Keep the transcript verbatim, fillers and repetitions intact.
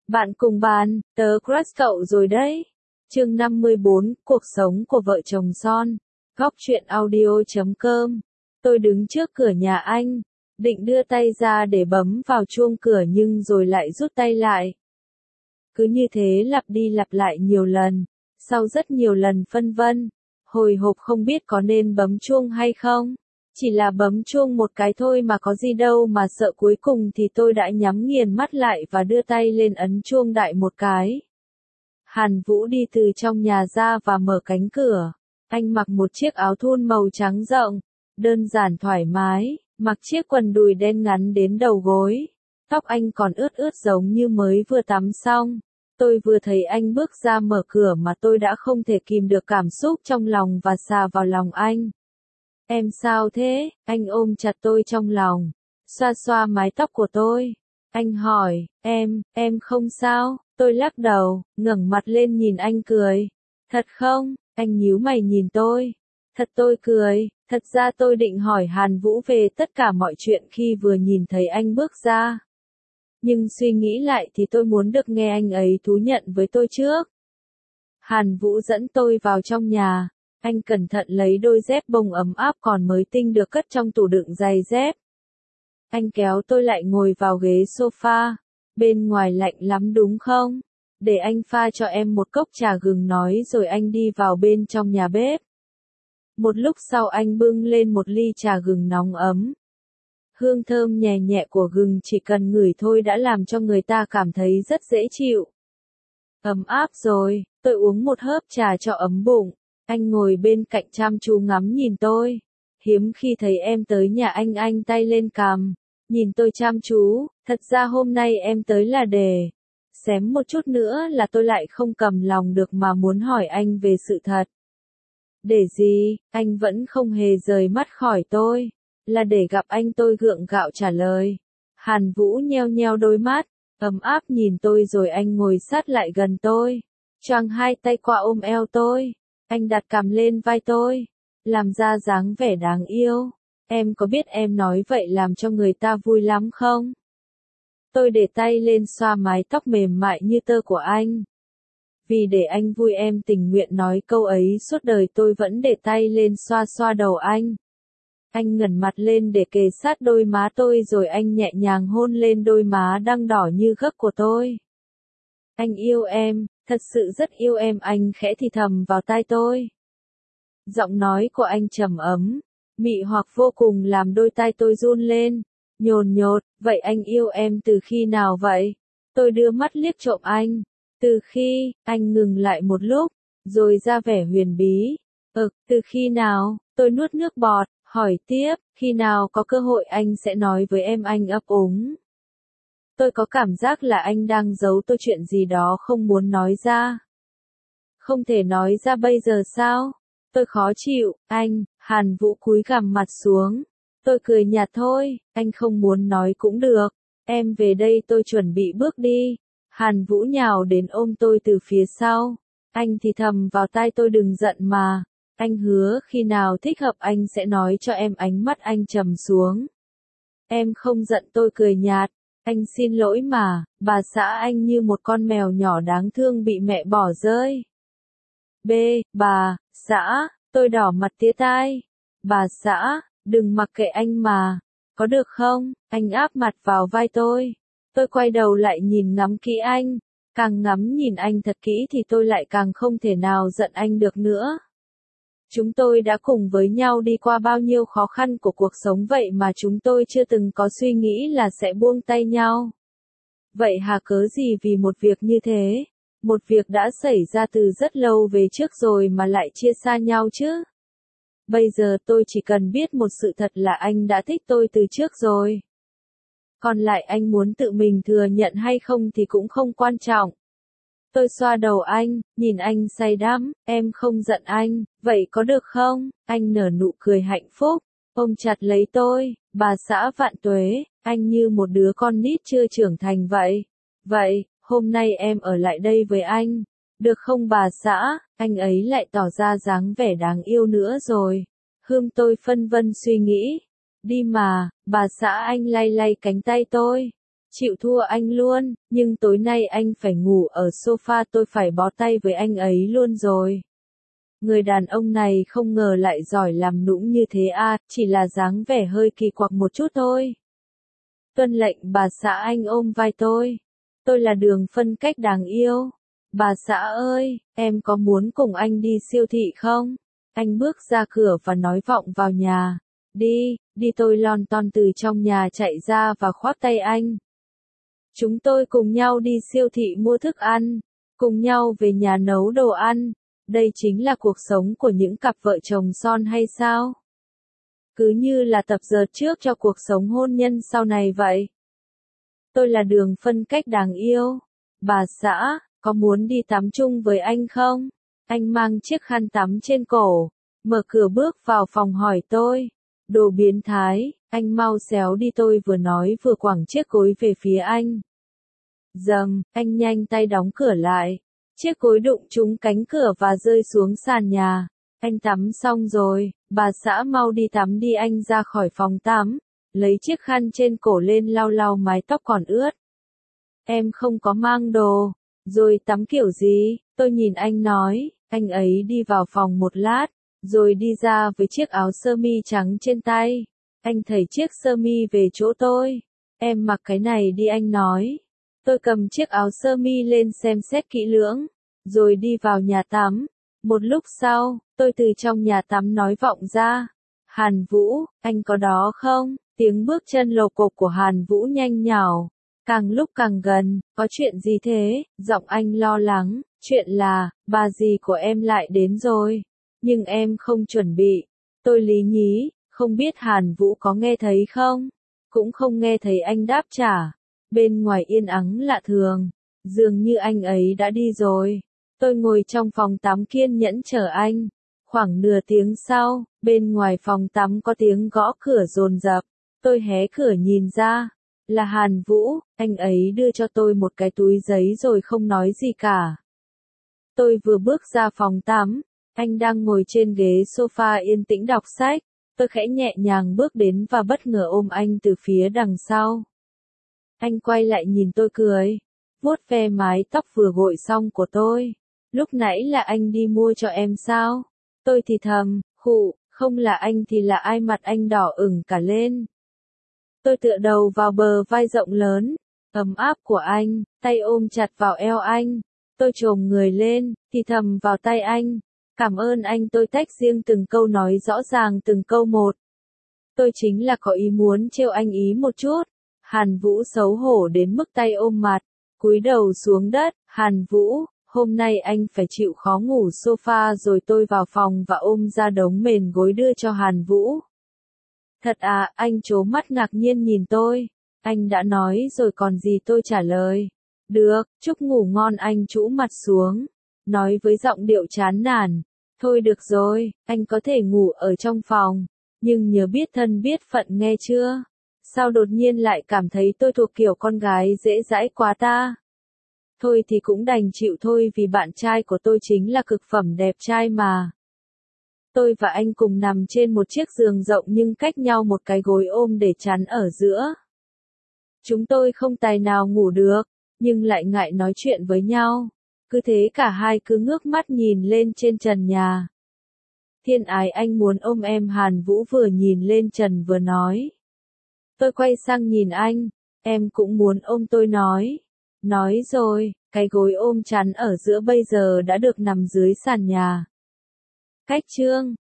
Bạn cùng bàn, tớ crush cậu rồi đấy. Chương năm mươi bốn, cuộc sống của vợ chồng son. Góc truyện audio chấm com. Tôi đứng trước cửa nhà anh, định đưa tay ra để bấm vào chuông cửa nhưng rồi lại rút tay lại. Cứ như thế lặp đi lặp lại nhiều lần, sau rất nhiều lần phân vân, hồi hộp không biết có nên bấm chuông hay không. Chỉ là bấm chuông một cái thôi mà có gì đâu mà sợ, cuối cùng thì tôi đã nhắm nghiền mắt lại và đưa tay lên ấn chuông đại một cái. Hàn Vũ đi từ trong nhà ra và mở cánh cửa. Anh mặc một chiếc áo thun màu trắng rộng, đơn giản thoải mái, mặc chiếc quần đùi đen ngắn đến đầu gối. Tóc anh còn ướt ướt giống như mới vừa tắm xong. Tôi vừa thấy anh bước ra mở cửa mà tôi đã không thể kìm được cảm xúc trong lòng và xà vào lòng anh. Em sao thế? Anh ôm chặt tôi trong lòng, xoa xoa mái tóc của tôi. Anh hỏi, em, em không sao? Tôi lắc đầu, ngẩng mặt lên nhìn anh cười. Thật không? Anh nhíu mày nhìn tôi. Thật, tôi cười. Thật ra tôi định hỏi Hàn Vũ về tất cả mọi chuyện khi vừa nhìn thấy anh bước ra. Nhưng suy nghĩ lại thì tôi muốn được nghe anh ấy thú nhận với tôi trước. Hàn Vũ dẫn tôi vào trong nhà. Anh cẩn thận lấy đôi dép bông ấm áp còn mới tinh được cất trong tủ đựng giày dép. Anh kéo tôi lại ngồi vào ghế sofa. Bên ngoài lạnh lắm đúng không? Để anh pha cho em một cốc trà gừng nói rồi anh đi vào bên trong nhà bếp. Một lúc sau anh bưng lên một ly trà gừng nóng ấm. Hương thơm nhẹ nhẹ của gừng chỉ cần ngửi thôi đã làm cho người ta cảm thấy rất dễ chịu. Ấm áp rồi, tôi uống một hớp trà cho ấm bụng. Anh ngồi bên cạnh chăm chú ngắm nhìn tôi. Hiếm khi thấy em tới nhà anh. Anh tay lên cằm, nhìn tôi chăm chú. Thật ra hôm nay em tới là để xém một chút nữa là tôi lại không cầm lòng được mà muốn hỏi anh về sự thật. Để gì? Anh vẫn không hề rời mắt khỏi tôi. Là để gặp anh, tôi gượng gạo trả lời. Hàn Vũ nheo nheo đôi mắt, ấm áp nhìn tôi rồi anh ngồi sát lại gần tôi. Choàng hai tay qua ôm eo tôi. Anh đặt cằm lên vai tôi, làm ra dáng vẻ đáng yêu. Em có biết em nói vậy làm cho người ta vui lắm không? Tôi để tay lên xoa mái tóc mềm mại như tơ của anh. Vì để anh vui em tình nguyện nói câu ấy suốt đời. Tôi vẫn để tay lên xoa xoa đầu anh. Anh ngẩng mặt lên để kề sát đôi má tôi rồi anh nhẹ nhàng hôn lên đôi má đang đỏ như gấc của tôi. Anh yêu em, thật sự rất yêu em, anh khẽ thì thầm vào tai tôi. Giọng nói của anh trầm ấm, mị hoặc vô cùng làm đôi tai tôi run lên, nhồn nhột. Vậy anh yêu em từ khi nào vậy? Tôi đưa mắt liếc trộm anh. Từ khi, anh ngừng lại một lúc, rồi ra vẻ huyền bí. Ừ, từ khi nào? Tôi nuốt nước bọt, hỏi tiếp, khi nào có cơ hội anh sẽ nói với em, anh ấp úng. Tôi có cảm giác là anh đang giấu tôi chuyện gì đó không muốn nói ra. Không thể nói ra bây giờ sao? Tôi khó chịu. Anh, Hàn Vũ cúi gằm mặt xuống. Tôi cười nhạt thôi, anh không muốn nói cũng được. Em về đây, tôi chuẩn bị bước đi. Hàn Vũ nhào đến ôm tôi từ phía sau. Anh thì thầm vào tai tôi, đừng giận mà. Anh hứa khi nào thích hợp anh sẽ nói cho em. Ánh mắt anh trầm xuống. Em không giận, tôi cười nhạt. Anh xin lỗi mà, bà xã. Anh như một con mèo nhỏ đáng thương bị mẹ bỏ rơi. B, bà, xã, tôi đỏ mặt tía tai. Bà xã, đừng mặc kệ anh mà, có được không? Anh áp mặt vào vai tôi. Tôi quay đầu lại nhìn ngắm kỹ anh. Càng ngắm nhìn anh thật kỹ thì tôi lại càng không thể nào giận anh được nữa. Chúng tôi đã cùng với nhau đi qua bao nhiêu khó khăn của cuộc sống vậy mà chúng tôi chưa từng có suy nghĩ là sẽ buông tay nhau. Vậy hà cớ gì vì một việc như thế, một việc đã xảy ra từ rất lâu về trước rồi mà lại chia xa nhau chứ? Bây giờ tôi chỉ cần biết một sự thật là anh đã thích tôi từ trước rồi. Còn lại anh muốn tự mình thừa nhận hay không thì cũng không quan trọng. Tôi xoa đầu anh, nhìn anh say đắm. Em không giận anh, vậy có được không? Anh nở nụ cười hạnh phúc, ôm chặt lấy tôi. Bà xã vạn tuế, anh như một đứa con nít chưa trưởng thành vậy. Vậy, hôm nay em ở lại đây với anh, được không bà xã? Anh ấy lại tỏ ra dáng vẻ đáng yêu nữa rồi. Hương, tôi phân vân suy nghĩ. Đi mà, bà xã. Anh lay lay cánh tay tôi. Chịu thua anh luôn, nhưng tối nay anh phải ngủ ở sofa, tôi phải bó tay với anh ấy luôn rồi. Người đàn ông này không ngờ lại giỏi làm nũng như thế à, chỉ là dáng vẻ hơi kỳ quặc một chút thôi. Tuân lệnh bà xã, anh ôm vai tôi. Tôi là Đường Phân Cách đáng yêu. Bà xã ơi, em có muốn cùng anh đi siêu thị không? Anh bước ra cửa và nói vọng vào nhà. Đi, đi, tôi lon ton từ trong nhà chạy ra và khoác tay anh. Chúng tôi cùng nhau đi siêu thị mua thức ăn, cùng nhau về nhà nấu đồ ăn. Đây chính là cuộc sống của những cặp vợ chồng son hay sao? Cứ như là tập dượt trước cho cuộc sống hôn nhân sau này vậy. Tôi là Đường Phân Cách đáng yêu. Bà xã, có muốn đi tắm chung với anh không? Anh mang chiếc khăn tắm trên cổ, mở cửa bước vào phòng hỏi tôi. Đồ biến thái, anh mau xéo đi, tôi vừa nói vừa quẳng chiếc gối về phía anh. Dầm, anh nhanh tay đóng cửa lại. Chiếc gối đụng trúng cánh cửa và rơi xuống sàn nhà. Anh tắm xong rồi, bà xã mau đi tắm đi, anh ra khỏi phòng tắm, lấy chiếc khăn trên cổ lên lau lau mái tóc còn ướt. Em không có mang đồ, rồi tắm kiểu gì? Tôi nhìn anh nói, anh ấy đi vào phòng một lát, rồi đi ra với chiếc áo sơ mi trắng trên tay. Anh thầy chiếc sơ mi về chỗ tôi. Em mặc cái này đi, anh nói. Tôi cầm chiếc áo sơ mi lên xem xét kỹ lưỡng, rồi đi vào nhà tắm. Một lúc sau, tôi từ trong nhà tắm nói vọng ra. Hàn Vũ, anh có đó không? Tiếng bước chân lộc cộc của Hàn Vũ nhanh nhảu, càng lúc càng gần. Có chuyện gì thế? Giọng anh lo lắng. Chuyện là, bà dì của em lại đến rồi. Nhưng em không chuẩn bị. Tôi lý nhí, không biết Hàn Vũ có nghe thấy không? Cũng không nghe thấy anh đáp trả. Bên ngoài yên ắng lạ thường, dường như anh ấy đã đi rồi. Tôi ngồi trong phòng tắm kiên nhẫn chờ anh. Khoảng nửa tiếng sau, bên ngoài phòng tắm có tiếng gõ cửa dồn dập. Tôi hé cửa nhìn ra, là Hàn Vũ. Anh ấy đưa cho tôi một cái túi giấy rồi không nói gì cả. Tôi vừa bước ra phòng tắm, anh đang ngồi trên ghế sofa yên tĩnh đọc sách. Tôi khẽ nhẹ nhàng bước đến và bất ngờ ôm anh từ phía đằng sau. Anh quay lại nhìn tôi cười, vuốt ve mái tóc vừa gội xong của tôi. Lúc nãy là anh đi mua cho em sao? Tôi thì thầm, khụ, không là anh thì là ai? Mặt anh đỏ ửng cả lên. Tôi tựa đầu vào bờ vai rộng lớn, ấm áp của anh, tay ôm chặt vào eo anh. Tôi chồm người lên, thì thầm vào tai anh. Cảm ơn anh, tôi tách riêng từng câu nói rõ ràng từng câu một. Tôi chính là có ý muốn trêu anh ý một chút. Hàn Vũ xấu hổ đến mức tay ôm mặt, cúi đầu xuống đất. Hàn Vũ, hôm nay anh phải chịu khó ngủ sofa rồi. Tôi vào phòng và ôm ra đống mền gối đưa cho Hàn Vũ. Thật à? Anh trố mắt ngạc nhiên nhìn tôi. Anh đã nói rồi còn gì? Tôi trả lời. Được, chúc ngủ ngon. Anh trũ mặt xuống, nói với giọng điệu chán nản. Thôi được rồi, anh có thể ngủ ở trong phòng, nhưng nhớ biết thân biết phận nghe chưa? Sao đột nhiên lại cảm thấy tôi thuộc kiểu con gái dễ dãi quá ta? Thôi thì cũng đành chịu thôi, vì bạn trai của tôi chính là cực phẩm đẹp trai mà. Tôi và anh cùng nằm trên một chiếc giường rộng nhưng cách nhau một cái gối ôm để chắn ở giữa. Chúng tôi không tài nào ngủ được, nhưng lại ngại nói chuyện với nhau. Cứ thế cả hai cứ ngước mắt nhìn lên trên trần nhà. Thiên ái, anh muốn ôm em. Hàn Vũ vừa nhìn lên trần vừa nói. Tôi quay sang nhìn anh. Em cũng muốn ôm, tôi nói. Nói rồi, cái gối ôm chắn ở giữa bây giờ đã được nằm dưới sàn nhà. Cách chương